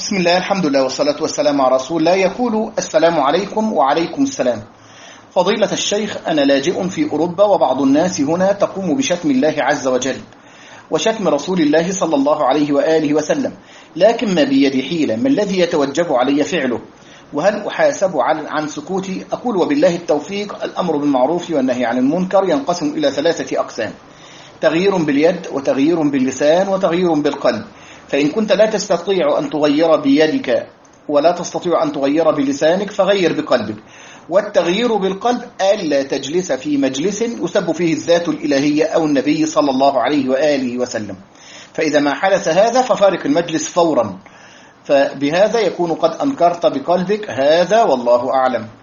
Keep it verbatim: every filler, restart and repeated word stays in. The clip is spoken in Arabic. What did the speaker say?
بسم الله، الحمد لله والصلاة والسلام على رسول الله. يقول: السلام عليكم. وعليكم السلام. فضيلة الشيخ، أنا لاجئ في أوروبا، وبعض الناس هنا تقوم بشتم الله عز وجل وشتم رسول الله صلى الله عليه وآله وسلم، لكن ما بيدي حيلة، ما الذي يتوجب علي فعله؟ وهل أحاسب عن سكوتي؟ أقول وبالله التوفيق. الأمر بالمعروف والنهي عن المنكر ينقسم إلى ثلاثة أقسام: تغيير باليد، وتغيير باللسان، وتغيير بالقلب. فإن كنت لا تستطيع أن تغير بيدك ولا تستطيع أن تغير بلسانك فغير بقلبك. والتغيير بالقلب ألا تجلس في مجلس يسب فيه الذات الإلهية أو النبي صلى الله عليه وآله وسلم، فإذا ما حدث هذا ففارق المجلس فورا، فبهذا يكون قد أنكرت بقلبك هذا، والله أعلم.